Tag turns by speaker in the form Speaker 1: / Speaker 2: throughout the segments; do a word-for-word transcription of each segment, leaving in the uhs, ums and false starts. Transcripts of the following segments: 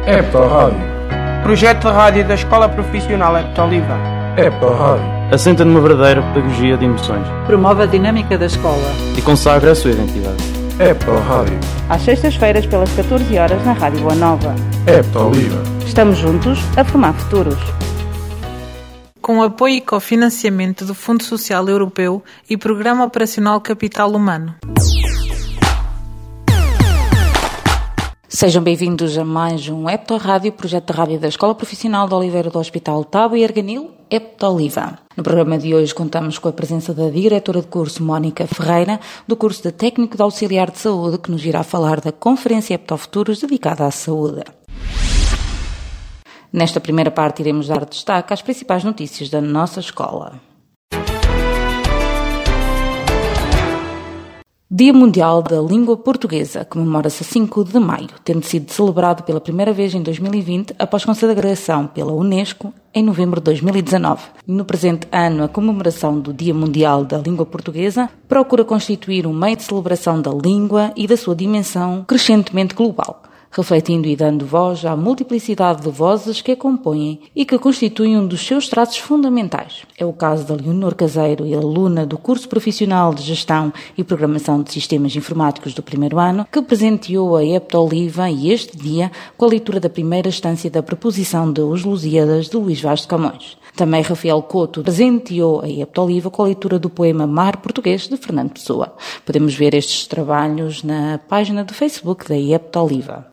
Speaker 1: Hepto-Rádio.
Speaker 2: Projeto de rádio da Escola Profissional Hepto-Oliva.
Speaker 1: Hepto-Rádio.
Speaker 3: Assenta numa verdadeira pedagogia de emoções.
Speaker 4: Promove a dinâmica da escola.
Speaker 3: E consagra a sua identidade.
Speaker 1: Hepto-Rádio.
Speaker 5: Às sextas-feiras pelas catorze horas na Rádio Boa Nova.
Speaker 1: Hepto-Oliva.
Speaker 5: Estamos juntos a formar futuros.
Speaker 4: Com apoio e cofinanciamento do Fundo Social Europeu e Programa Operacional Capital Humano.
Speaker 6: Sejam bem-vindos a mais um Hepto-Rádio, projeto de rádio da Escola Profissional de Oliveira do Hospital Tábua e Arganil, Hepto-Oliva. No programa de hoje contamos com a presença da diretora de curso Mónica Ferreira, do curso de Técnico de Auxiliar de Saúde, que nos irá falar da Conferência Hepto-Futuros dedicada à saúde. Nesta primeira parte iremos dar destaque às principais notícias da nossa escola. Dia Mundial da Língua Portuguesa, comemora-se a cinco de maio, tendo sido celebrado pela primeira vez em dois mil e vinte, após consagração pela Unesco em novembro de dois mil e dezanove. No presente ano, a comemoração do Dia Mundial da Língua Portuguesa procura constituir um meio de celebração da língua e da sua dimensão crescentemente global, refletindo e dando voz à multiplicidade de vozes que a compõem e que constituem um dos seus traços fundamentais. É o caso da Leonor Caseiro, aluna do curso profissional de Gestão e Programação de Sistemas Informáticos do primeiro ano, que presenteou a Hepto-Oliva e este dia com a leitura da primeira estância da Preposição de Os Lusíadas de Luís Vaz de Camões. Também Rafael Couto presenteou a Hepto-Oliva com a leitura do poema Mar Português de Fernando Pessoa. Podemos ver estes trabalhos na página do Facebook da Hepto-Oliva.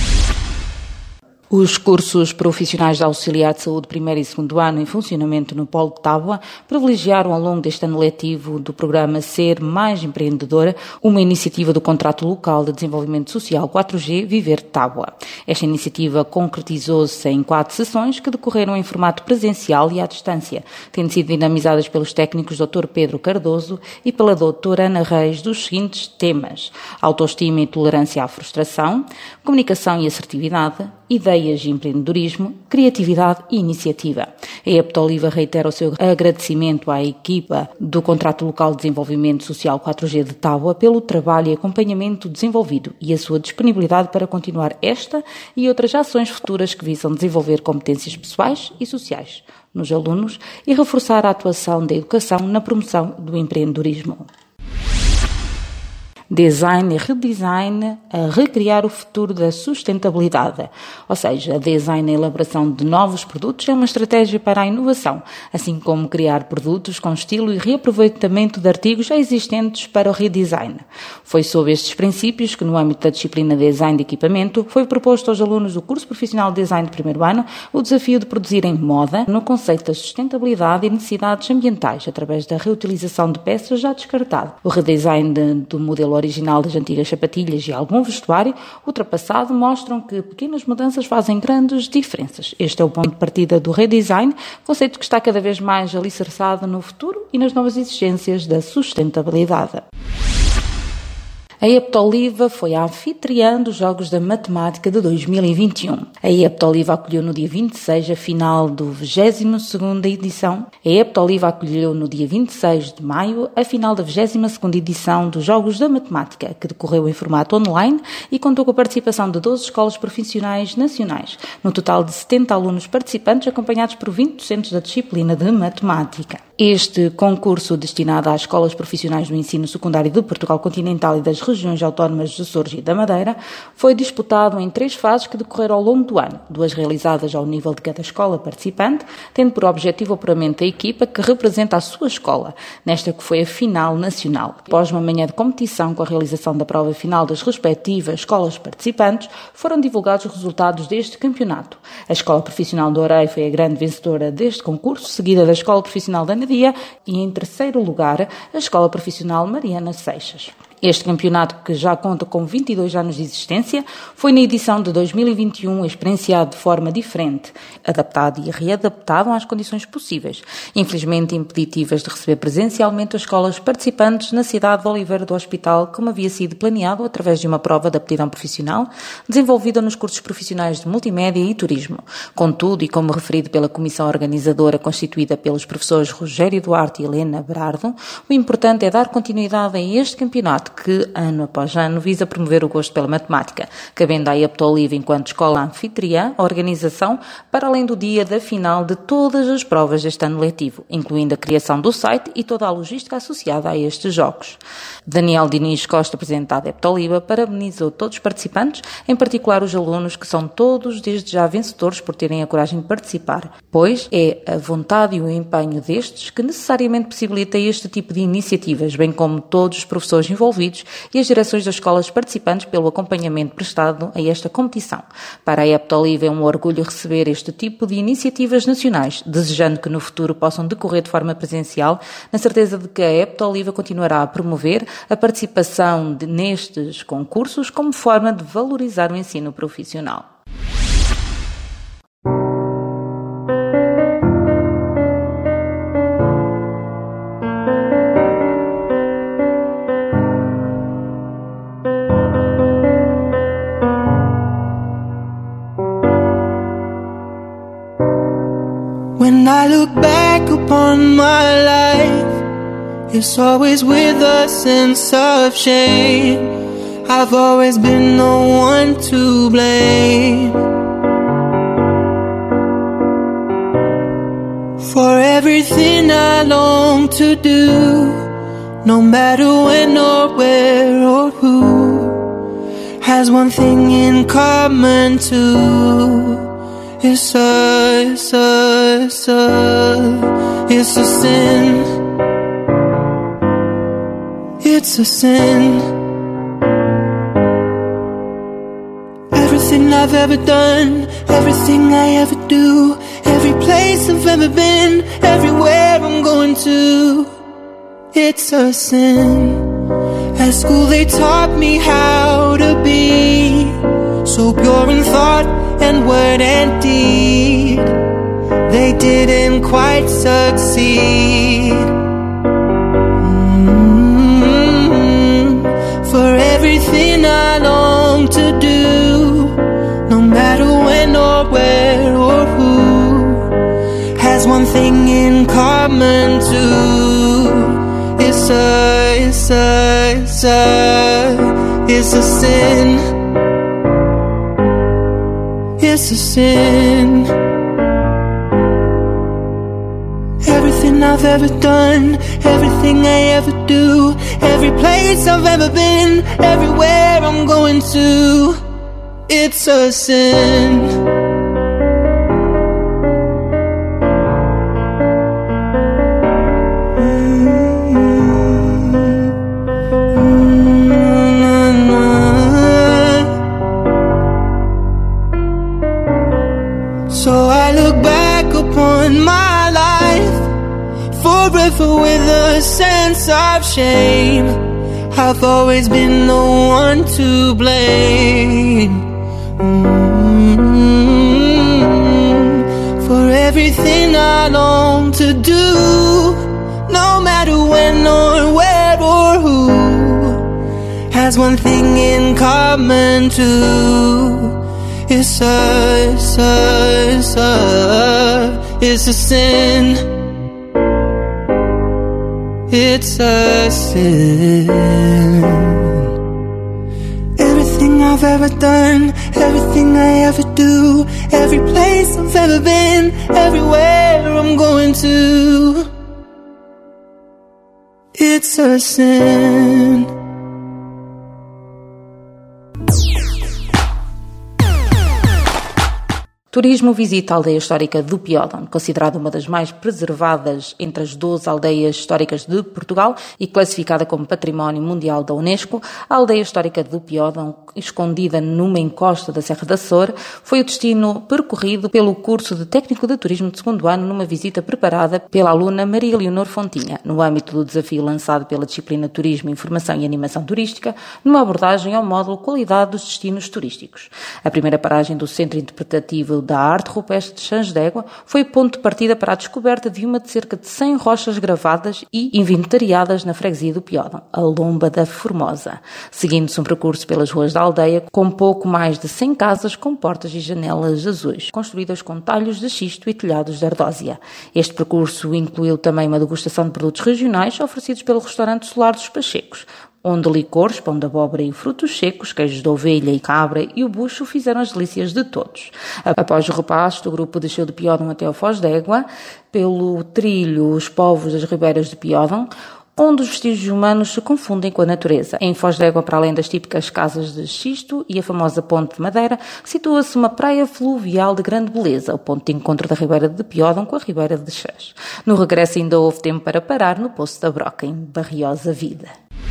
Speaker 6: Os cursos profissionais de auxiliar de saúde primeiro e segundo ano em funcionamento no Polo de Tábua privilegiaram ao longo deste ano letivo do programa Ser Mais Empreendedora uma iniciativa do Contrato Local de Desenvolvimento Social quatro G Viver Tábua. Esta iniciativa concretizou-se em quatro sessões que decorreram em formato presencial e à distância, tendo sido dinamizadas pelos técnicos doutor Pedro Cardoso e pela doutora Ana Reis dos seguintes temas: autoestima e tolerância à frustração, comunicação e assertividade, ideias e empreendedorismo, criatividade e iniciativa. A Hepto-Oliva reitera o seu agradecimento à equipa do Contrato Local de Desenvolvimento Social quatro G de Tábua pelo trabalho e acompanhamento desenvolvido e a sua disponibilidade para continuar esta e outras ações futuras que visam desenvolver competências pessoais e sociais nos alunos e reforçar a atuação da educação na promoção do empreendedorismo. Design e redesign a recriar o futuro da sustentabilidade. Ou seja, a design e a elaboração de novos produtos é uma estratégia para a inovação, assim como criar produtos com estilo e reaproveitamento de artigos já existentes para o redesign. Foi sob estes princípios que, no âmbito da disciplina Design de Equipamento, foi proposto aos alunos do curso profissional de Design de primeiro ano o desafio de produzirem moda no conceito da sustentabilidade e necessidades ambientais, através da reutilização de peças já descartadas. O redesign de, do modelo original das antigas sapatilhas e algum vestuário ultrapassado mostram que pequenas mudanças fazem grandes diferenças. Este é o ponto de partida do redesign, conceito que está cada vez mais alicerçado no futuro e nas novas exigências da sustentabilidade. A Hepto-Oliva foi a anfitriã dos Jogos da Matemática de dois mil e vinte e um. A Hepto-Oliva acolheu no dia vinte e seis a final do vigésima segunda edição. A Hepto-Oliva acolheu no dia vinte e seis de maio a final da vigésima segunda edição dos Jogos da Matemática, que decorreu em formato online e contou com a participação de doze escolas profissionais nacionais, no total de setenta alunos participantes, acompanhados por vinte docentes da disciplina de Matemática. Este concurso, destinado às escolas profissionais do ensino secundário de Portugal Continental e das regiões autónomas de Açores e da Madeira, foi disputado em três fases que decorreram ao longo do ano, duas realizadas ao nível de cada escola participante, tendo por objetivo o apuramento da equipa que representa a sua escola, nesta que foi a final nacional. Após uma manhã de competição com a realização da prova final das respectivas escolas participantes, foram divulgados os resultados deste campeonato. A Escola Profissional de Oreia foi a grande vencedora deste concurso, seguida da Escola Profissional da Dia e, em terceiro lugar, a Escola Profissional Mariana Seixas. Este campeonato, que já conta com vinte e dois anos de existência, foi na edição de dois mil e vinte e um experienciado de forma diferente, adaptado e readaptado às condições possíveis, infelizmente impeditivas de receber presencialmente as escolas participantes na cidade de Oliveira do Hospital, como havia sido planeado através de uma prova de aptidão profissional desenvolvida nos cursos profissionais de Multimédia e Turismo. Contudo, e como referido pela comissão organizadora constituída pelos professores Rogério Duarte e Helena Berardo, o importante é dar continuidade a este campeonato, Arte que, ano após ano, visa promover o gosto pela matemática, cabendo à Eptolive, enquanto escola anfitriã, a organização, para além do dia da final de todas as provas deste ano letivo, incluindo a criação do site e toda a logística associada a estes jogos. Daniel Diniz Costa, presidente da Eptolive, parabenizou todos os participantes, em particular os alunos, que são todos desde já vencedores por terem a coragem de participar, pois é a vontade e o empenho destes que necessariamente possibilita este tipo de iniciativas, bem como todos os professores envolvidos e as direções das escolas participantes pelo acompanhamento prestado a esta competição. Para a Eptolive é um orgulho receber este tipo de iniciativas nacionais, desejando que no futuro possam decorrer de forma presencial, na certeza de que a Eptolive continuará a promover a participação de, nestes concursos como forma de valorizar o ensino profissional.
Speaker 2: When I look back upon my life, it's always with a sense of shame. I've always been the one to blame for everything I long to do, no matter when or where or who, has one thing in common too. It's a, it's a, it's a, it's a sin. It's a sin. Everything I've ever done, everything I ever do, every place I've ever been, everywhere I'm going to, it's a sin. At school they taught me how to be so pure in thought and word and deed. They didn't quite succeed. Mm-hmm. For everything I long to do, no matter when or where or who, has one thing in common too. It's a, it's a, it's a, it's a sin. It's a sin. Everything I've ever done, everything I ever do, every place I've ever been, everywhere I'm going to, it's a sin. So I look back upon my life forever with a sense of shame. I've always been the one to blame. Mm-hmm. For everything I long to do, no matter when or where or who, has one thing in common too. It's a, it's a, it's a, it's a sin. It's a sin. Everything I've ever done, everything I ever do, every place I've ever been, everywhere I'm going to, it's a sin.
Speaker 6: Turismo visita a aldeia histórica do Piódon, considerada uma das mais preservadas entre as doze aldeias históricas de Portugal e classificada como Património Mundial da Unesco. A aldeia histórica do Piódon, escondida numa encosta da Serra da Açor, foi o destino percorrido pelo curso de Técnico de Turismo de segundo ano numa visita preparada pela aluna Maria Leonor Fontinha, no âmbito do desafio lançado pela disciplina Turismo, Informação e Animação Turística, numa abordagem ao módulo Qualidade dos Destinos Turísticos. A primeira paragem do Centro Interpretativo da Arte Rupestre de Sãos d'Égua foi ponto de partida para a descoberta de uma de cerca de cem rochas gravadas e inventariadas na freguesia do Piódon, a Lomba da Formosa, seguindo-se um percurso pelas ruas da aldeia com pouco mais de cem casas com portas e janelas azuis, construídas com talhos de xisto e telhados de ardósia. Este percurso incluiu também uma degustação de produtos regionais oferecidos pelo restaurante Solar dos Pachecos, onde licores, pão de abóbora e frutos secos, queijos de ovelha e cabra e o bucho fizeram as delícias de todos. Após o repasto, o grupo desceu de Piódão até ao Foz d'Égua, pelo trilho Os Povos das Ribeiras de Piódão, onde os vestígios humanos se confundem com a natureza. Em Foz d'Égua, para além das típicas casas de xisto e a famosa Ponte de Madeira, situa-se uma praia fluvial de grande beleza, o ponto de encontro da Ribeira de Piódão com a Ribeira de Xés. No regresso ainda houve tempo para parar no Poço da Broca, em Barriosa Vida.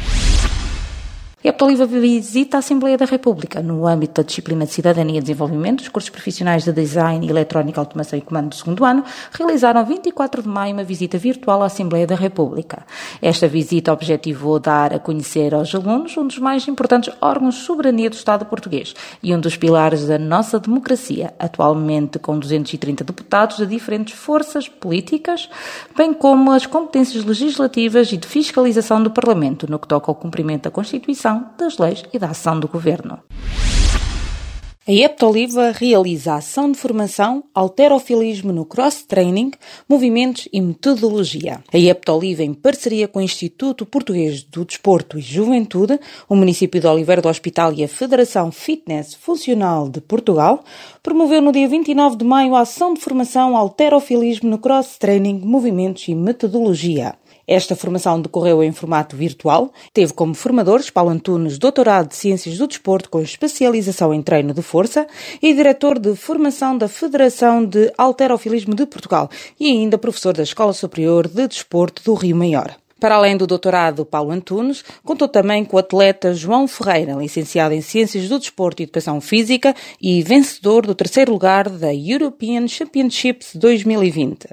Speaker 6: A Eptoliva visita a Assembleia da República. No âmbito da disciplina de Cidadania e Desenvolvimento, os cursos profissionais de Design, Eletrónica, Automação e Comando do segundo ano realizaram vinte e quatro de maio uma visita virtual à Assembleia da República. Esta visita objetivou dar a conhecer aos alunos um dos mais importantes órgãos de soberania do Estado português e um dos pilares da nossa democracia, atualmente com duzentos e trinta deputados de diferentes forças políticas, bem como as competências legislativas e de fiscalização do Parlamento, no que toca ao cumprimento da Constituição, das leis e da ação do Governo. A Eptoliva realiza a ação de formação Halterofilismo no Cross-Training, Movimentos e Metodologia. A Eptoliva, em parceria com o Instituto Português do Desporto e Juventude, o município de Oliveira do Hospital e a Federação Fitness Funcional de Portugal, promoveu no dia vinte e nove de maio a ação de formação Halterofilismo no Cross-Training, Movimentos e Metodologia. Esta formação decorreu em formato virtual, teve como formadores Paulo Antunes, doutorado de Ciências do Desporto com especialização em treino de força e diretor de formação da Federação de Halterofilismo de Portugal e ainda professor da Escola Superior de Desporto do Rio Maior. Para além do doutorado Paulo Antunes, contou também com o atleta João Ferreira, licenciado em Ciências do Desporto e Educação Física e vencedor do terceiro lugar da European Championships dois mil e vinte.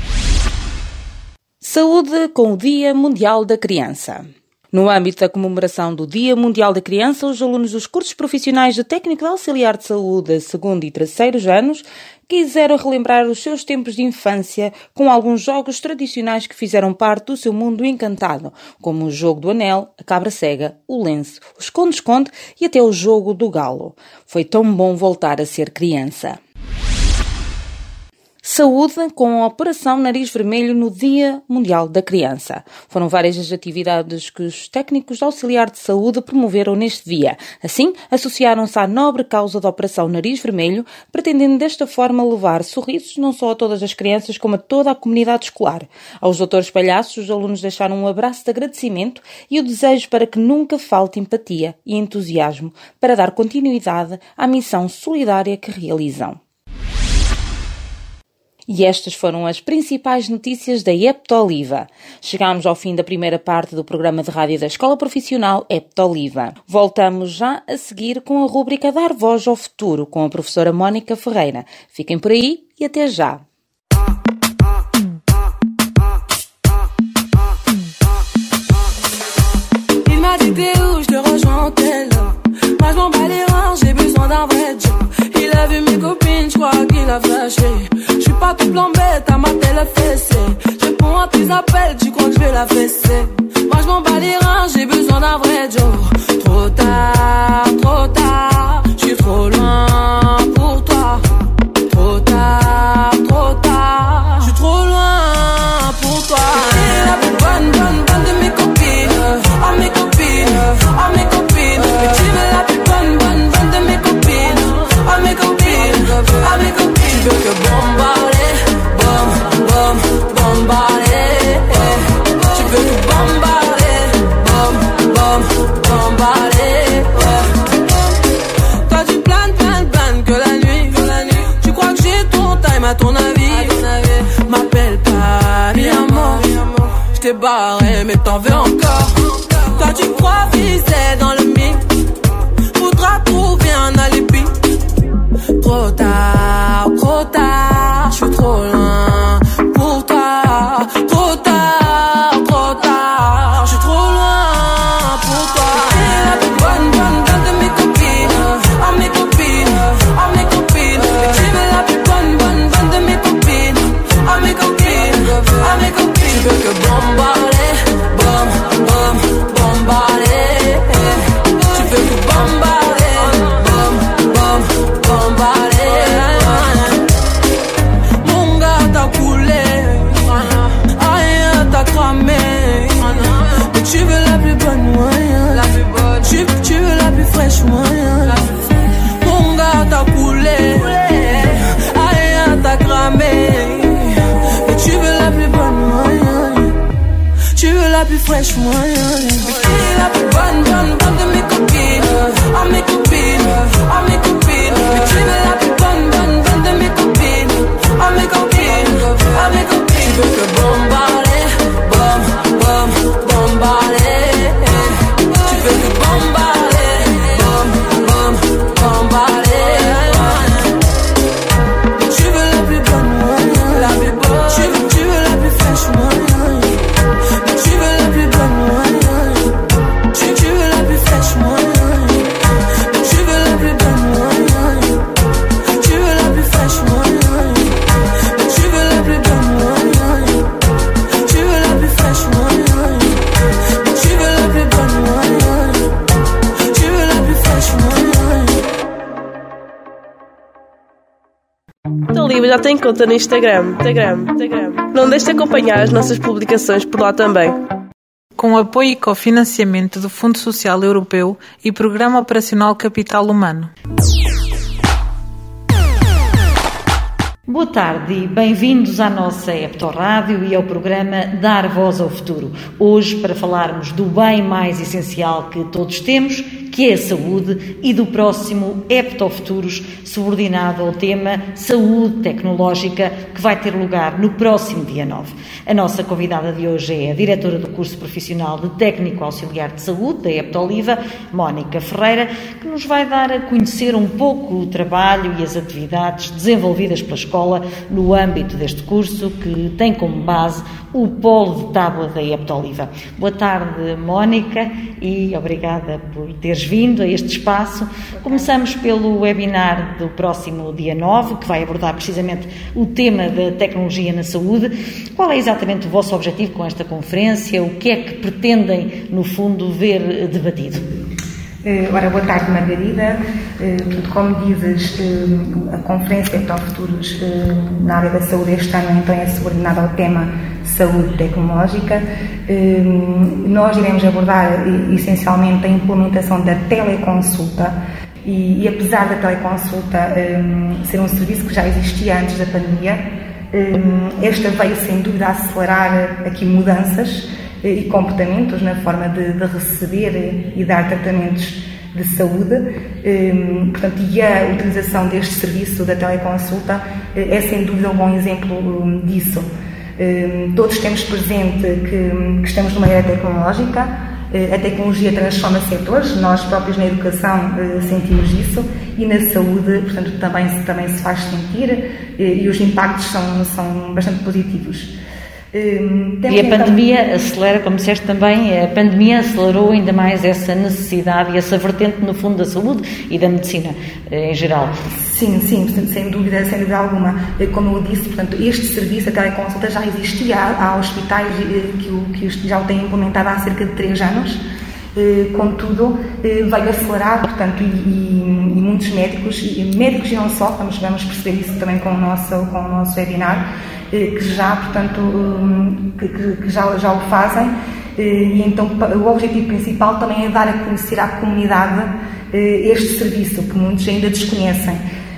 Speaker 6: Saúde com o Dia Mundial da Criança. No âmbito da comemoração do Dia Mundial da Criança, os alunos dos cursos profissionais de Técnico de Auxiliar de Saúde, segundo e terceiros anos, quiseram relembrar os seus tempos de infância com alguns jogos tradicionais que fizeram parte do seu mundo encantado, como o jogo do anel, a cabra cega, o lenço, o esconde-esconde e até o jogo do galo. Foi tão bom voltar a ser criança. Saúde com a Operação Nariz Vermelho no Dia Mundial da Criança. Foram várias as atividades que os técnicos de auxiliar de saúde promoveram neste dia. Assim, associaram-se à nobre causa da Operação Nariz Vermelho, pretendendo desta forma levar sorrisos não só a todas as crianças, como a toda a comunidade escolar. Aos doutores palhaços, os alunos deixaram um abraço de agradecimento e o desejo para que nunca falte empatia e entusiasmo para dar continuidade à missão solidária que realizam. E estas foram as principais notícias da Eptoliva. Chegámos ao fim da primeira parte do programa de rádio da Escola Profissional Eptoliva. Voltamos já a seguir com a rúbrica Dar Voz ao Futuro, com a professora Mónica Ferreira. Fiquem por aí e até já.
Speaker 7: Il m'a dit t'es où, je te rejoins au tel. Moi je m'en bats les reins, j'ai besoin d'un vrai job. Il a vu mes copines, je crois qu'il a flashé. Je suis pas tout plan bête, à ma télé fessée. Je réponds à tes appels, tu crois que je vais la fesser. Moi je m'en bats les reins, j'ai besoin d'un vrai job. Trop tard, trop tard, je suis trop loin pour toi. Trop tard, trop tard, je suis trop loin pour toi. T'es la plus bonne, bonne, bonne de mes copines. Oh mes copines, oh mes copines. Mais tu es la plus bonne, bonne, bonne de mes copines. Oh mes copines, oh mes copines. Tu veux que bombarder, bom, bom, bombarder. Tu veux que bombarder, bom, bom, bombarder. Toi tu planes, planes, planes que la nuit, que la nuit. Tu crois que j'ai ton time à ton avis, m'appelle pas, mi amor. J't'ai barré mais t'en veux encore. Toi tu crois viser dans le mythe, faudra trouver un alibi. Trop tard, trop tard, je suis trop loin pour toi. Trop tard, trop tard, je suis trop loin pour toi. T'es la plus bonne, bonne, bonne de mes copines. Oh mes copines, oh mes copines. Et tu es la plus bonne, bonne, bonne de mes copines. Oh mes copines, oh mes copines. Tu veux que bombarder, bom, bom, bombarder. la plus fraîche, moi. Tu es la plus bonne, bonne, bonne de mes copines. À mes copines, à mes copines. Tu es la plus bonne, bonne, bonne de mes copines. À mes copines, à mes copines. Tu veux que bombarder, bom, bom, bombarder. Tu veux que bombarder, bom, bom, bombarder. Tu veux la plus bonne, moi. La plus bonne. Tu veux, tu veux la plus fraîche, moi. Tu veux la plus bonne, moi. Tu, tu veux la plus fraîche, moi. Tu veux la plus bonne, moi. Tu veux la plus fraîche, moi. Tu veux la plus bonne, moi. Tu veux la plus fraîche, moi. Tu veux la plus bonne, moi. Tu veux la plus fraîche, moi.
Speaker 8: Taliba já tem conta no Instagram. Instagram, Instagram. Não deixe de acompanhar as nossas publicações por lá também.
Speaker 4: Com apoio e cofinanciamento do Fundo Social Europeu e Programa Operacional Capital Humano.
Speaker 6: Boa tarde e bem-vindos à nossa Epto Rádio e ao programa Dar Voz ao Futuro. Hoje para falarmos do bem mais essencial que todos temos, que é a saúde, e do próximo Epto Futuros, subordinado ao tema Saúde Tecnológica, que vai ter lugar no próximo dia nove. A nossa convidada de hoje é a diretora do curso profissional de Técnico Auxiliar de Saúde, da Epto Oliva, Mónica Ferreira, que nos vai dar a conhecer um pouco o trabalho e as atividades desenvolvidas pela escola no âmbito deste curso, que tem como base o polo de tábua da Epto Oliva. Boa tarde, Mónica, e obrigada por teres vindo a este espaço. Começamos pelo webinar do próximo dia nove, que vai abordar precisamente o tema da tecnologia na saúde. Qual é exatamente o vosso objetivo com esta conferência? O que é que pretendem, no fundo, ver debatido?
Speaker 9: Ora, boa tarde, Margarida. Como dizes, a Conferência Epto Futuros na área da saúde este ano então é subordinada ao tema Saúde Tecnológica. Nós iremos abordar essencialmente a implementação da teleconsulta e, e apesar da teleconsulta ser um serviço que já existia antes da pandemia, esta veio sem dúvida a acelerar aqui mudanças e comportamentos na forma de, de receber e dar tratamentos de saúde. Um, portanto, e a utilização deste serviço da teleconsulta é sem dúvida um bom exemplo um, disso. Um, todos temos presente que, que estamos numa era tecnológica, a tecnologia transforma setores, nós próprios na educação uh, sentimos isso, e na saúde, portanto, também, também se faz sentir, uh, e os impactos são, são bastante positivos. Um,
Speaker 6: e a pandemia então... acelera, como disseste também, a pandemia acelerou ainda mais essa necessidade e essa vertente, no fundo, da saúde e da medicina em geral.
Speaker 9: Sim, sim, sem dúvida, sem dúvida alguma. Como eu disse, portanto, este serviço, a teleconsulta, já existia. Há hospitais que, o, que já o têm implementado há cerca de três anos. Contudo, veio acelerar, portanto, e, e, e muitos médicos, e médicos e não só, vamos, vamos perceber isso também com o nosso, com o nosso webinar, que já, portanto, que, que já, já o fazem, e então o objetivo principal também é dar a conhecer à comunidade este serviço, que muitos ainda desconhecem,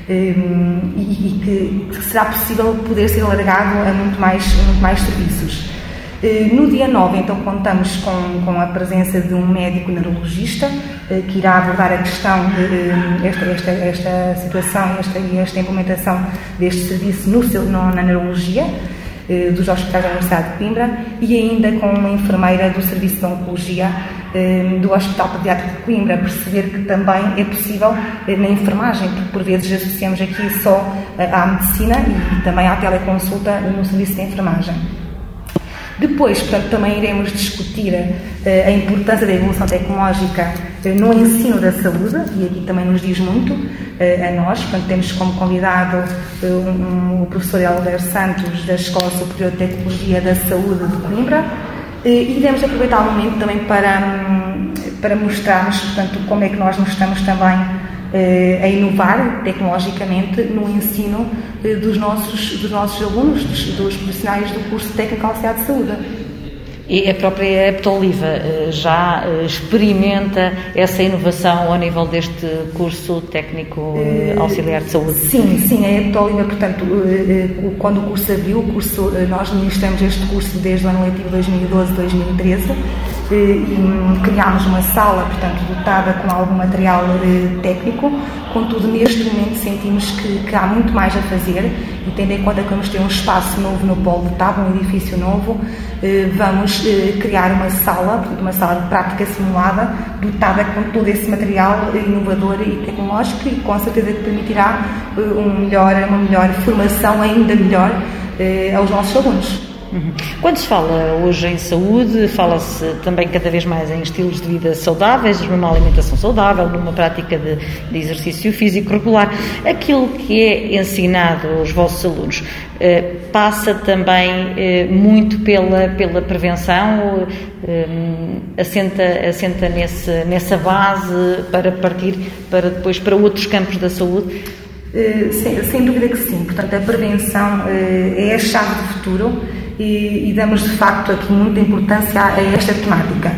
Speaker 9: e que, que será possível poder ser alargado a muito mais, muito mais serviços. No dia nove, então, contamos com, com a presença de um médico neurologista que irá abordar a questão de esta, esta, esta situação esta, e esta implementação deste serviço no, no, na neurologia dos hospitais da Universidade de Coimbra, e ainda com uma enfermeira do Serviço de Oncologia do Hospital Pediátrico de Coimbra, perceber que também é possível na enfermagem, porque por vezes associamos aqui só à medicina e também à teleconsulta no serviço de enfermagem. Depois, portanto, também iremos discutir uh, a importância da evolução tecnológica uh, no ensino da saúde, e aqui também nos diz muito uh, a nós. Portanto, temos como convidado uh, um, um, o professor Helder Santos, da Escola Superior de Tecnologia da Saúde de Coimbra, uh, e iremos aproveitar o momento também para, um, para mostrarmos, portanto, como é que nós nos estamos também a inovar tecnologicamente no ensino dos nossos, dos nossos alunos, dos, dos profissionais do curso técnico auxiliar de saúde.
Speaker 10: E a própria Heptoliva já experimenta essa inovação ao nível deste curso técnico auxiliar de saúde?
Speaker 9: Sim, sim, a Heptoliva, portanto, quando o curso abriu, o curso, nós ministramos este curso desde o ano letivo dois mil e doze a dois mil e treze, e criámos uma sala, portanto, dotada com algum material técnico. Contudo, neste momento sentimos que, que há muito mais a fazer, e tendo em conta que vamos ter um espaço novo no Polo de Taba, um edifício novo, vamos criar uma sala, portanto, uma sala de prática simulada, dotada com todo esse material inovador e tecnológico, e com certeza que permitirá um melhor, uma melhor formação, ainda melhor, aos nossos alunos.
Speaker 10: Quando se fala hoje em saúde, fala-se também cada vez mais em estilos de vida saudáveis, numa alimentação saudável, numa prática de, de exercício físico regular. Aquilo que é ensinado aos vossos alunos eh, passa também eh, muito pela, pela prevenção, eh, assenta, assenta nesse, nessa base para partir para depois para outros campos da saúde?
Speaker 9: Uh, sem, sem dúvida que sim. Portanto, a prevenção uh, é a chave do futuro, e, e damos de facto aqui muita importância a, a esta temática.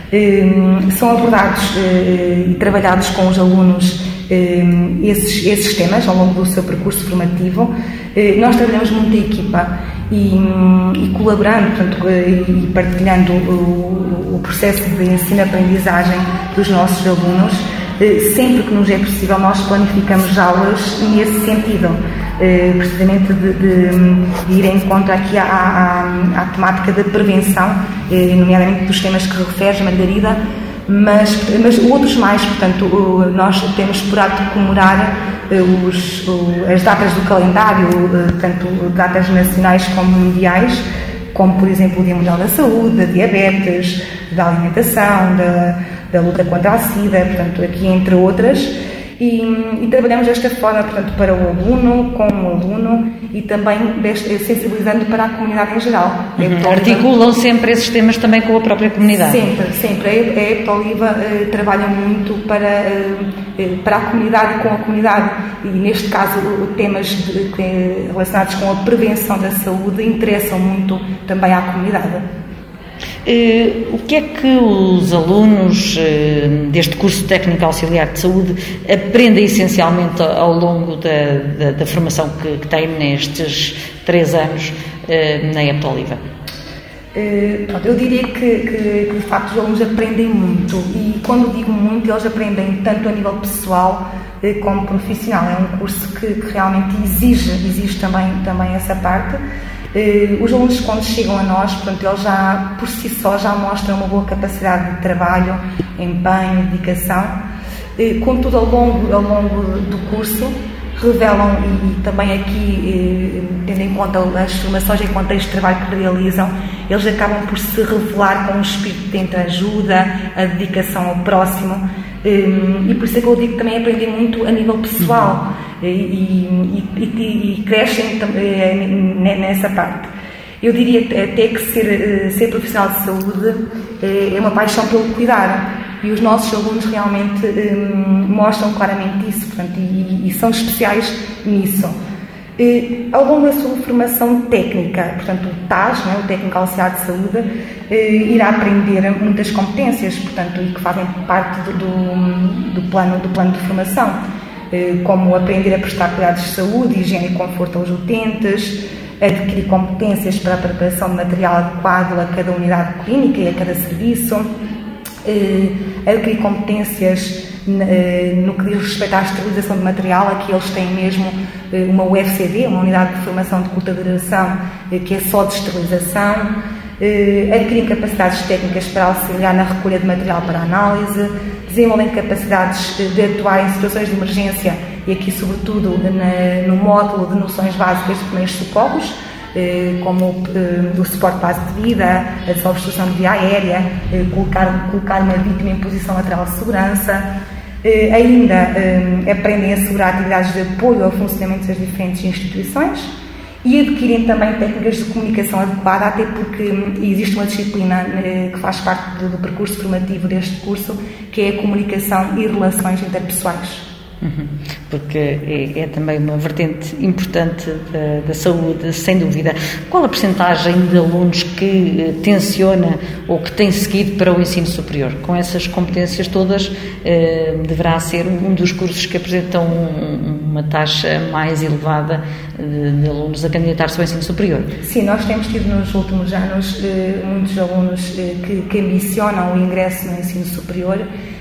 Speaker 9: Uh, são abordados uh, e trabalhados com os alunos uh, esses, esses temas ao longo do seu percurso formativo. Uh, nós trabalhamos muito em equipa e, e colaborando, portanto, e partilhando o, o processo de ensino-aprendizagem dos nossos alunos. Sempre que nos é possível, nós planificamos aulas nesse sentido, precisamente de, de, de ir em conta aqui à, à, à temática da prevenção, nomeadamente dos temas que referes, Margarida, mas, mas outros mais. Portanto, nós temos por hábito comemorar os, as datas do calendário, tanto datas nacionais como mundiais, como, por exemplo, o Dia Mundial da Saúde, da Diabetes, da Alimentação, da, da luta contra a SIDA, portanto, aqui entre outras, e, e trabalhamos desta forma, portanto, para o aluno, com o aluno, e também deste, sensibilizando para a comunidade em geral.
Speaker 10: Uhum. Articulam sempre esses temas também com a própria comunidade?
Speaker 9: Sempre, sempre. A Heptoliva uh, trabalha muito para, uh, para a comunidade e com a comunidade, e neste caso temas de, de, relacionados com a prevenção da saúde interessam muito também à comunidade.
Speaker 10: Uh, o que é que os alunos uh, deste curso técnico auxiliar de saúde aprendem essencialmente ao longo da, da, da formação que, que têm nestes três anos uh, na Heptoliva?
Speaker 9: Uh, pronto, eu diria que, que, que de facto os alunos aprendem muito, e quando digo muito, eles aprendem tanto a nível pessoal uh, como profissional. É um curso que, que realmente exige, exige também, também essa parte. Uh, os alunos, quando chegam a nós, portanto, eles já, por si só, já mostram uma boa capacidade de trabalho, empenho, dedicação. Uh, contudo, ao longo, ao longo do curso, revelam, e, e também aqui, uh, tendo em conta as formações em contexto de trabalho que realizam, eles acabam por se revelar com um espírito de entreajuda, a dedicação ao próximo. Um, e por isso é que eu digo que também aprendem muito a nível pessoal, e, e, e, e crescem uh, nessa parte. Eu diria até que ser, uh, ser profissional de saúde uh, é uma paixão pelo cuidar, e os nossos alunos realmente um, mostram claramente isso, portanto, e, e são especiais nisso. Uh, ao longo da sua formação técnica, portanto, o T A S, né, o Técnico Auxiliar de Saúde, uh, irá aprender muitas competências, portanto, e que fazem parte do, do, do, plano, do plano de formação, uh, como aprender a prestar cuidados de saúde, higiene e conforto aos utentes, adquirir competências para a preparação de material adequado a cada unidade clínica e a cada serviço, uh, adquirir competências no que diz respeito à esterilização de material. Aqui eles têm mesmo uma U F C D, uma unidade de formação de curta duração, que é só de esterilização, adquirem capacidades técnicas para auxiliar na recolha de material para análise, desenvolvem capacidades de atuar em situações de emergência, e aqui sobretudo na, no módulo de noções básicas de primeiros socorros, como o suporte base de vida, a desobstrução de via aérea, colocar, colocar uma vítima em posição lateral de segurança. Ainda aprendem a assegurar atividades de apoio ao funcionamento das diferentes instituições, e adquirem também técnicas de comunicação adequada, até porque existe uma disciplina que faz parte do percurso formativo deste curso, que é a comunicação e relações interpessoais.
Speaker 10: Uhum. Porque é, é também uma vertente importante da, da saúde, sem dúvida. Qual a percentagem de alunos que tenciona ou que tem seguido para o ensino superior? Com essas competências todas, eh, deverá ser um dos cursos que apresentam um, uma taxa mais elevada de, de alunos a candidatar-se ao ensino superior?
Speaker 9: Sim, nós temos tido nos últimos anos eh, muitos alunos eh, que, que ambicionam o ingresso no ensino superior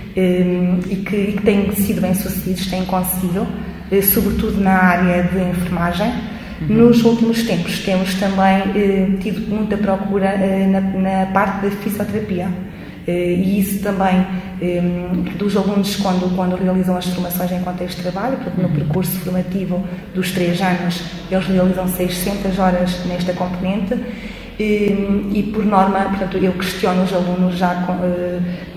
Speaker 9: e que, e que têm sido bem-sucedidos, têm conseguido, sobretudo na área de enfermagem. Uhum. Nos últimos tempos temos também eh, tido muita procura eh, na, na parte da fisioterapia. Eh, e isso também eh, dos alunos quando, quando realizam as formações em contexto de trabalho, porque no percurso formativo dos três anos eles realizam seiscentas horas nesta componente. E, e por norma, portanto, eu questiono os alunos já com, uh,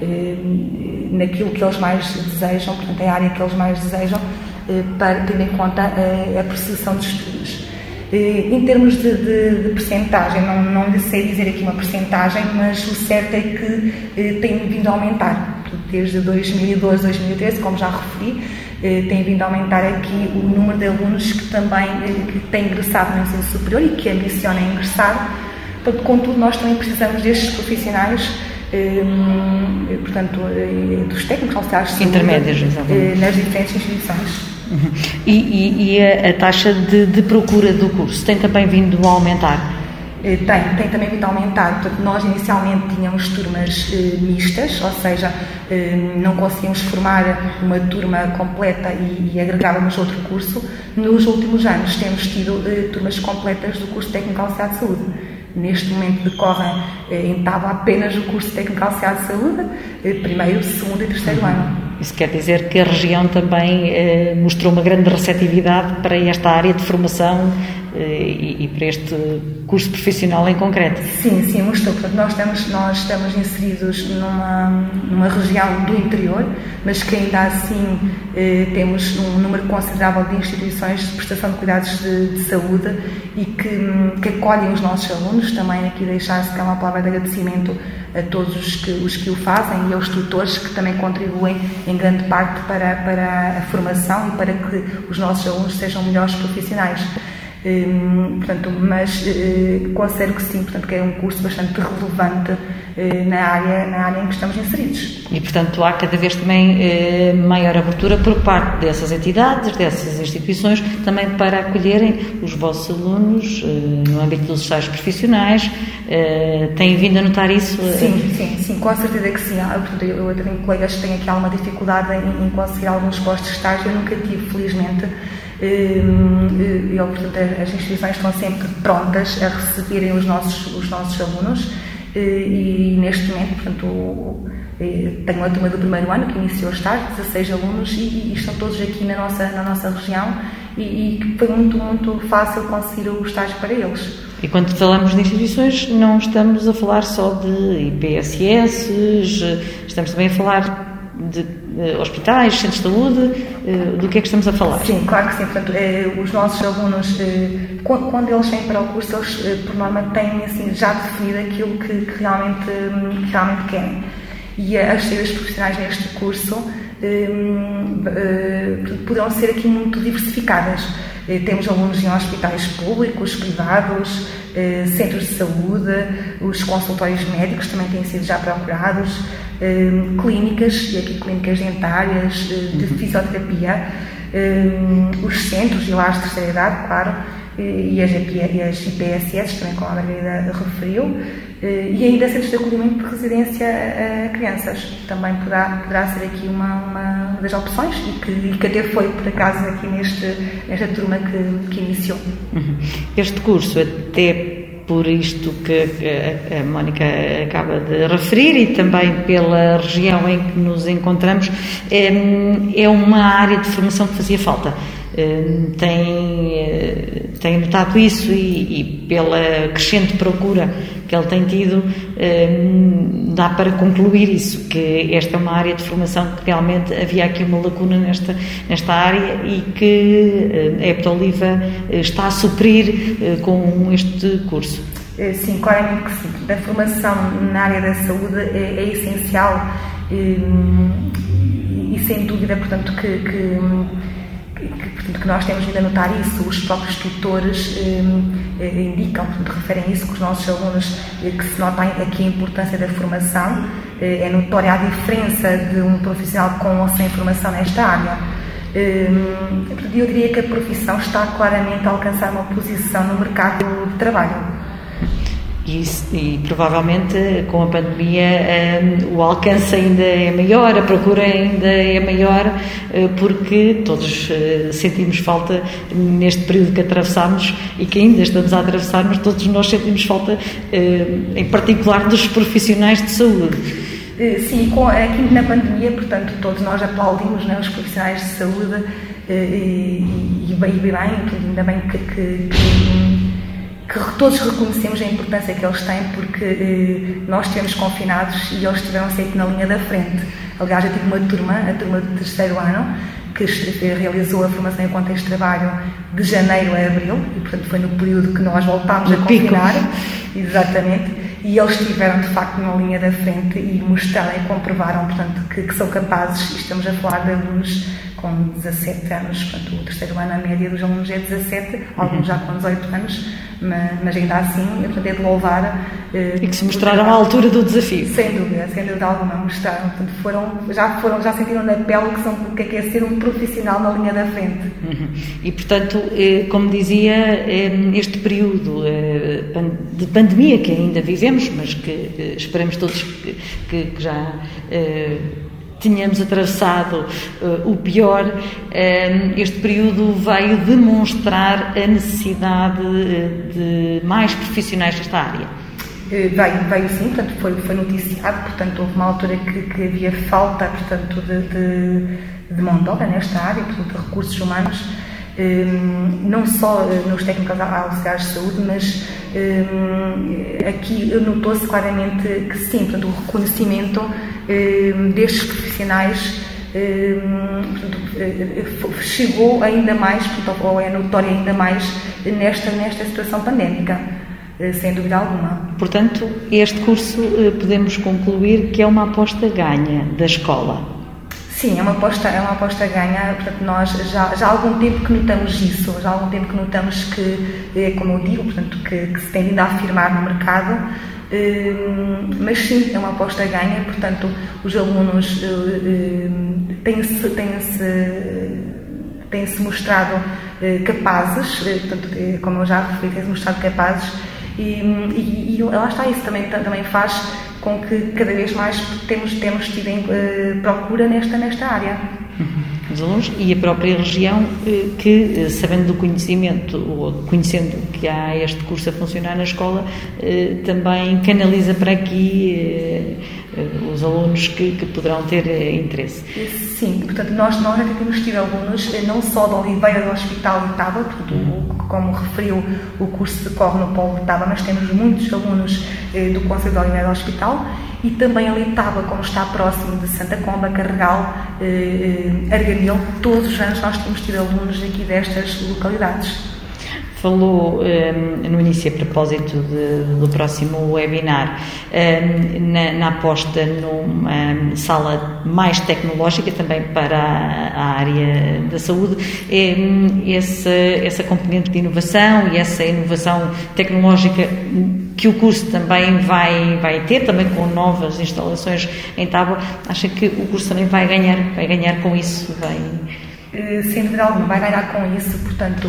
Speaker 9: uh, naquilo que eles mais desejam, portanto, é a área que eles mais desejam, uh, para ter em conta uh, a perseguição de estudos. Uh, em termos de, de, de percentagem, não, não lhe sei dizer aqui uma percentagem, mas o certo é que uh, tem vindo a aumentar. Desde dois mil e doze, dois mil e treze, como já referi, uh, tem vindo a aumentar aqui o número de alunos que também uh, que têm ingressado no ensino superior e que ambicionam ingressar. Contudo, nós também precisamos destes profissionais, eh, portanto, eh, dos técnicos auxiliares de saúde,
Speaker 10: intermédios,
Speaker 9: eh, nas diferentes instituições.
Speaker 10: Uhum. E, e, e a, a taxa de, de procura do curso tem também vindo a aumentar?
Speaker 9: Eh, tem, tem também vindo a aumentar. Portanto, nós inicialmente tínhamos turmas eh, mistas, ou seja, eh, não conseguíamos formar uma turma completa e, e agregávamos outro curso. Nos últimos anos temos tido eh, turmas completas do curso técnico auxiliar de saúde. Neste momento decorre eh, em Tábua apenas o curso técnico auxiliar de saúde, eh, primeiro, segundo e terceiro uhum. ano.
Speaker 10: Isso quer dizer que a região também eh, mostrou uma grande receptividade para esta área de formação eh, e, e para este curso profissional em concreto?
Speaker 9: Sim, sim, mostrou. Portanto, nós estamos, nós estamos inseridos numa, numa região do interior, mas que ainda assim eh, temos um número considerável de instituições de prestação de cuidados de, de saúde e que, que acolhem os nossos alunos. Também aqui deixar-se cá uma palavra de agradecimento a todos os que, os que o fazem e aos tutores que também contribuem em grande parte para, para a formação e para que os nossos alunos sejam melhores profissionais. Hum, portanto, mas eh, considero que sim, portanto, que é um curso bastante relevante eh, na, área, na área em que estamos inseridos.
Speaker 10: E, portanto, há cada vez também eh, maior abertura por parte dessas entidades, dessas instituições, também para acolherem os vossos alunos eh, no âmbito dos estágios profissionais. Eh, têm vindo a notar isso?
Speaker 9: Sim, sim, sim, com certeza que sim. Eu, eu, eu tenho colegas que têm aqui alguma dificuldade em, em conseguir alguns postos de estágio, eu nunca tive, felizmente. E, e, portanto, as instituições estão sempre prontas a receberem os nossos, os nossos alunos e, e neste momento, portanto, tenho uma turma do primeiro ano que iniciou o estágio, dezasseis alunos e, e estão todos aqui na nossa, na nossa região e, e foi muito, muito fácil conseguir o estágio para eles.
Speaker 10: E quando falamos de instituições, não estamos a falar só de I P S S, estamos também a falar de uh, hospitais, centros de saúde, uh, do que é que estamos a falar?
Speaker 9: Sim, claro que sim. Portanto, eh, os nossos alunos, eh, quando, quando eles vêm para o curso, eles, eh, por norma, têm assim, já definido aquilo que, que, realmente, que realmente querem. E as saídas profissionais neste curso eh, eh, poderão ser aqui muito diversificadas. Eh, temos alunos em hospitais públicos, privados, eh, centros de saúde, os consultórios médicos também têm sido já procurados, eh, clínicas, e aqui clínicas dentárias, eh, de fisioterapia, eh, os centros de lares de terceira idade, claro, eh, e, as, e as I P S S, também como a Margarida referiu, eh, e ainda centros de acolhimento por residência a crianças. Também poderá, poderá ser aqui uma, uma das opções e que, e que até foi, por acaso, aqui neste, nesta turma que, que iniciou.
Speaker 10: Uhum. Este curso, até por isto que a Mónica acaba de referir e também pela região em que nos encontramos, é uma área de formação que fazia falta. Tem, tem notado isso e, e pela crescente procura que ele tem tido, dá para concluir isso, que esta é uma área de formação que realmente havia aqui uma lacuna nesta, nesta área e que a Hepta Oliva está a suprir com este curso.
Speaker 9: Sim, claramente que sim. A formação na área da saúde é, é essencial e, e sem dúvida, portanto, que, que, que, portanto, que nós temos vindo a notar isso. Os próprios tutores eh, indicam, portanto, referem isso, que os nossos alunos, eh, que se nota aqui a importância da formação, eh, é notória a diferença de um profissional com ou sem formação nesta área. Eh, eu diria que a profissão está claramente a alcançar uma posição no mercado de trabalho.
Speaker 10: E, e provavelmente com a pandemia um, o alcance ainda é maior, a procura ainda é maior, uh, porque todos uh, sentimos falta neste período que atravessamos e que ainda estamos a atravessar, mas todos nós sentimos falta, uh, em particular dos profissionais de saúde.
Speaker 9: Sim, com, aqui na pandemia, portanto, todos nós aplaudimos, né, os profissionais de saúde e, e, e bem, ainda bem que, que, que que todos reconhecemos a importância que eles têm, porque eh, nós estivemos confinados e eles estiveram sempre na linha da frente. Aliás, eu tive uma turma, a turma do terceiro ano, que realizou a formação em contexto de trabalho de janeiro a abril, e portanto foi no período que nós voltámos a confinar. Exatamente. E eles estiveram de facto na linha da frente e mostraram e comprovaram, portanto, que, que são capazes, e estamos a falar de alunos com dezassete anos, portanto, o terceiro ano a média dos alunos é dezassete, alguns já com dezoito anos, mas, mas ainda assim, portanto, é de louvar. Eh,
Speaker 10: e que se mostraram à altura do desafio.
Speaker 9: Sem dúvida, sem dúvida alguma, mostraram, portanto, foram, já, foram, já sentiram na pele que são, o que é, que é ser um profissional na linha da frente.
Speaker 10: Uhum. E, portanto, eh, como dizia, eh, este período eh, de pandemia que ainda vivemos, mas que eh, esperamos todos que, que, que já eh, tínhamos atravessado uh, o pior, uh, este período veio demonstrar a necessidade de mais profissionais nesta área.
Speaker 9: Veio, veio sim, portanto, foi, foi noticiado, portanto, houve uma altura que, que havia falta, portanto, de, de, de mão de obra nesta área, portanto, de recursos humanos, um, não só nos técnicos auxiliares de saúde, mas um, aqui notou-se claramente que sim, portanto, o reconhecimento um, destes profissionais um, portanto, chegou ainda mais, portanto, ou é notório ainda mais nesta, nesta situação pandémica. Sem dúvida alguma.
Speaker 10: Portanto, este curso podemos concluir que é uma aposta ganha da escola.
Speaker 9: Sim, é uma aposta, é uma aposta ganha. Portanto, nós já, já há algum tempo que notamos isso, já há algum tempo que notamos que, como eu digo, portanto, que, que se tem vindo a afirmar no mercado, mas sim, é uma aposta ganha. Portanto, os alunos têm-se, têm-se, têm-se mostrado capazes, portanto, como eu já referi, têm-se mostrado capazes. E, e, e lá está, isso também, também faz com que cada vez mais temos, temos tido uh, procura nesta, nesta área.
Speaker 10: Os alunos e a própria região que, sabendo do conhecimento, ou conhecendo que há este curso a funcionar na escola, também canaliza para aqui os alunos que, que poderão ter interesse.
Speaker 9: Sim, portanto, nós, nós já temos tido alunos, não só da Oliveira do Hospital de Tábua, portanto, o, como referiu, o curso decorre no Polo de Tábua, mas temos muitos alunos do Conselho de Oliveira do Hospital, e também ali Tábua, como está próximo de Santa Comba, Carregal, eh, Arganil, todos os anos nós temos tido alunos aqui destas localidades.
Speaker 10: Falou um, no início, a propósito de, do próximo webinar, um, na, na aposta numa sala mais tecnológica também para a, a área da saúde, um, essa, essa componente de inovação e essa inovação tecnológica que o curso também vai, vai ter, também com novas instalações em Tábua, acha que o curso também vai ganhar, vai ganhar com isso? Vai...
Speaker 9: Sem dúvida alguma, vai ganhar com isso, portanto,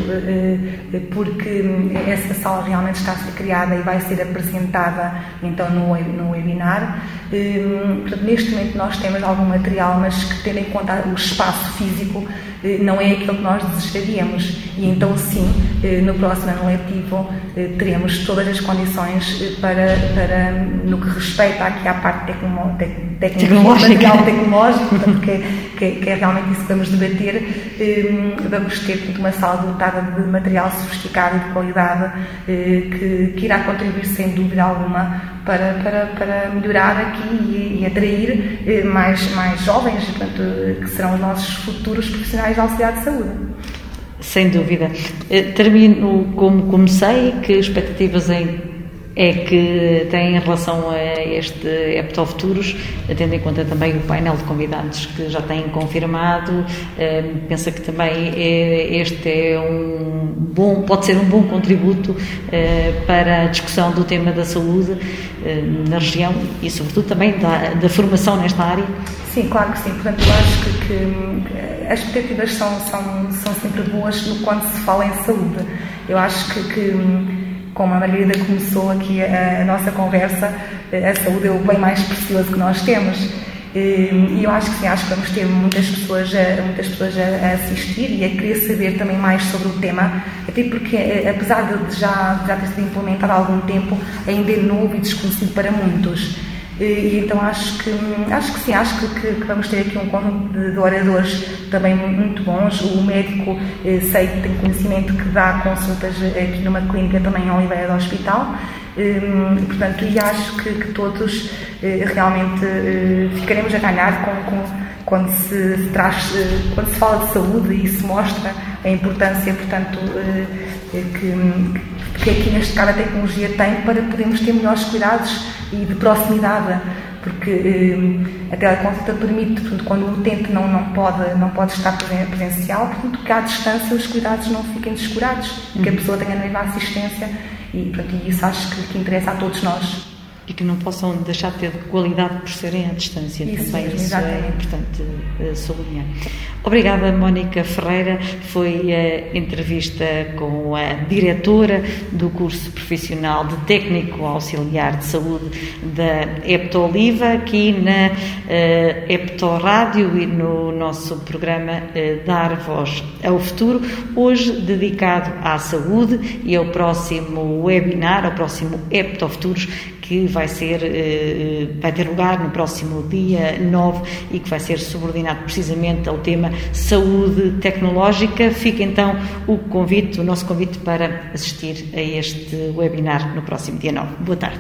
Speaker 9: porque essa sala realmente está a ser criada e vai ser apresentada então no, no webinar. Portanto, neste momento nós temos algum material, mas que, tendo em conta o espaço físico, não é aquilo que nós desejaríamos. E então, sim, no próximo ano letivo teremos todas as condições para, para no que respeita aqui à parte tecno, tec, tecnológica, material tecnológico, portanto, que, que, que é realmente isso que vamos debater. Vamos ter portanto, uma sala dotada de material sofisticado e de qualidade que, que irá contribuir sem dúvida alguma para, para, para melhorar aqui e, e atrair mais, mais jovens, portanto, que serão os nossos futuros profissionais de auxiliar de saúde.
Speaker 10: Sem dúvida. Termino como comecei, que expectativas em é que tem em relação a este Heptofuturos, tendo em conta também o painel de convidados que já têm confirmado, pensa que também este é um bom, pode ser um bom contributo para a discussão do tema da saúde na região e sobretudo também da, da formação nesta área?
Speaker 9: Sim, claro que sim. Portanto, eu acho que, que as expectativas são, são, são sempre boas no quando se fala em saúde. Eu acho que, que como a Margarida começou aqui a, a nossa conversa, a saúde é o bem mais precioso que nós temos. E eu acho que sim, acho que vamos ter muitas pessoas, a, muitas pessoas a, a assistir e a querer saber também mais sobre o tema, até porque, apesar de já, já ter sido implementado há algum tempo, ainda é novo e desconhecido para muitos. E então acho que, acho que sim, acho que, que, que vamos ter aqui um conjunto de, de oradores também muito bons. O médico, sei que tem conhecimento que dá consultas aqui numa clínica também em Oliveira do Hospital. Um, portanto, e acho que, que todos uh, realmente uh, ficaremos a ganhar com, com, quando, se, se traz, uh, quando se fala de saúde e se mostra a importância, portanto, uh, que, que aqui neste caso a tecnologia tem para podermos ter melhores cuidados e de proximidade, porque uh, a teleconsulta permite, portanto, quando o utente não, não, pode, não pode estar presencial, portanto, que à distância os cuidados não fiquem descurados, uhum. que a pessoa tenha a mesma assistência. E, portanto, isso acho que, que interessa a todos nós.
Speaker 10: E que não possam deixar de ter qualidade por serem à distância
Speaker 9: isso,
Speaker 10: também.
Speaker 9: Isso
Speaker 10: é importante uh, sublinhar. Obrigada, Mónica Ferreira. Foi a entrevista com a diretora do curso profissional de técnico auxiliar de saúde da Heptoliva, aqui na uh, Heptorádio e no nosso programa uh, Dar Voz ao Futuro, hoje dedicado à saúde e ao próximo webinar, ao próximo Heptofuturos, que vai ser, vai ter lugar no próximo dia nove e que vai ser subordinado precisamente ao tema saúde tecnológica. Fica então o convite, o nosso convite para assistir a este webinar no próximo dia nove. Boa tarde.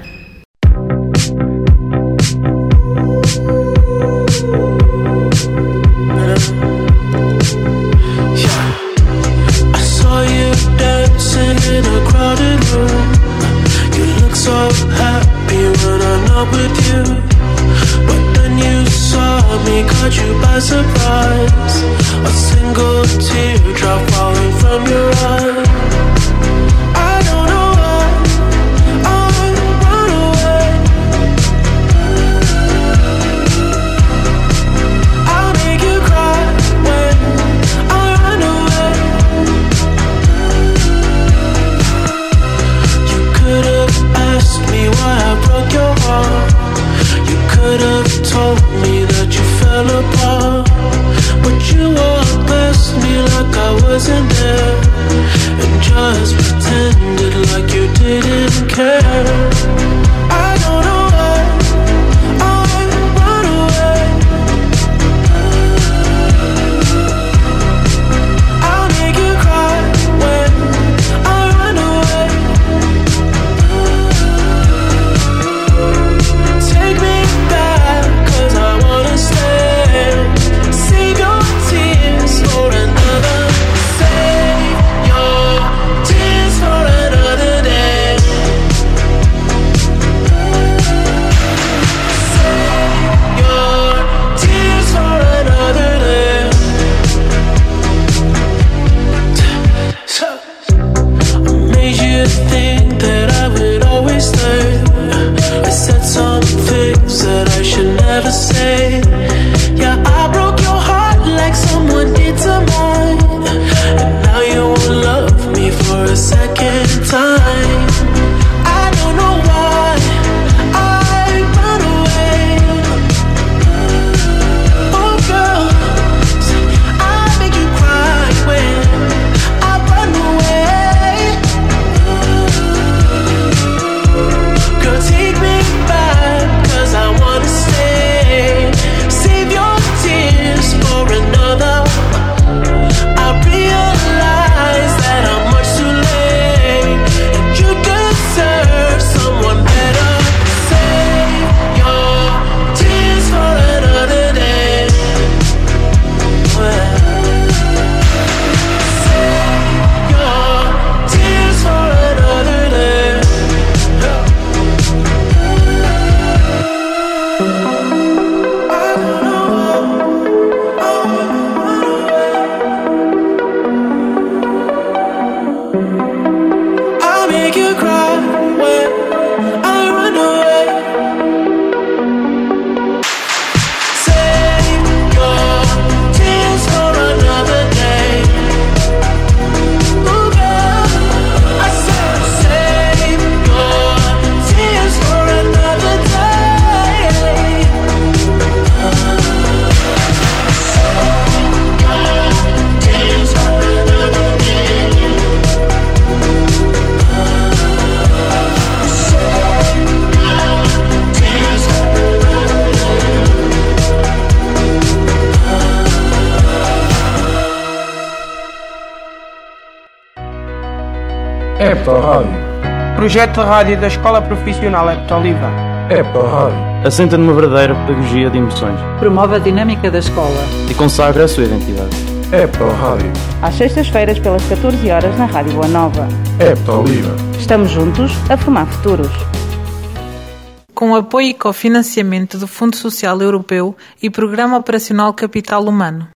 Speaker 11: I saw you dancing in a crowded room. You look so happy when I'm not with you, but then you saw me, caught you by surprise. A single teardrop falling from your eye. I don't know why I run away. I'll make you cry when I run away. You could have asked me why I broke your heart. You could have told me that you fell apart, but you walked past me like I wasn't there, and just pretended like you didn't care. I don't know why I run away. I'll make you cry when I run away. Take me back, cause I wanna stay. Save your tears for another. Save your tears for
Speaker 1: Heptorrádio.
Speaker 12: Projeto de rádio da Escola Profissional Heptoliva.
Speaker 1: Heptorrádio.
Speaker 3: Assenta numa verdadeira pedagogia de emoções.
Speaker 4: Promove a dinâmica da escola
Speaker 3: e consagra a sua identidade.
Speaker 1: Heptorrádio.
Speaker 5: Às sextas-feiras, pelas catorze horas, na Rádio Boa Nova.
Speaker 1: Heptoliva.
Speaker 5: Estamos juntos a formar futuros.
Speaker 4: Com apoio e cofinanciamento do Fundo Social Europeu e Programa Operacional Capital Humano.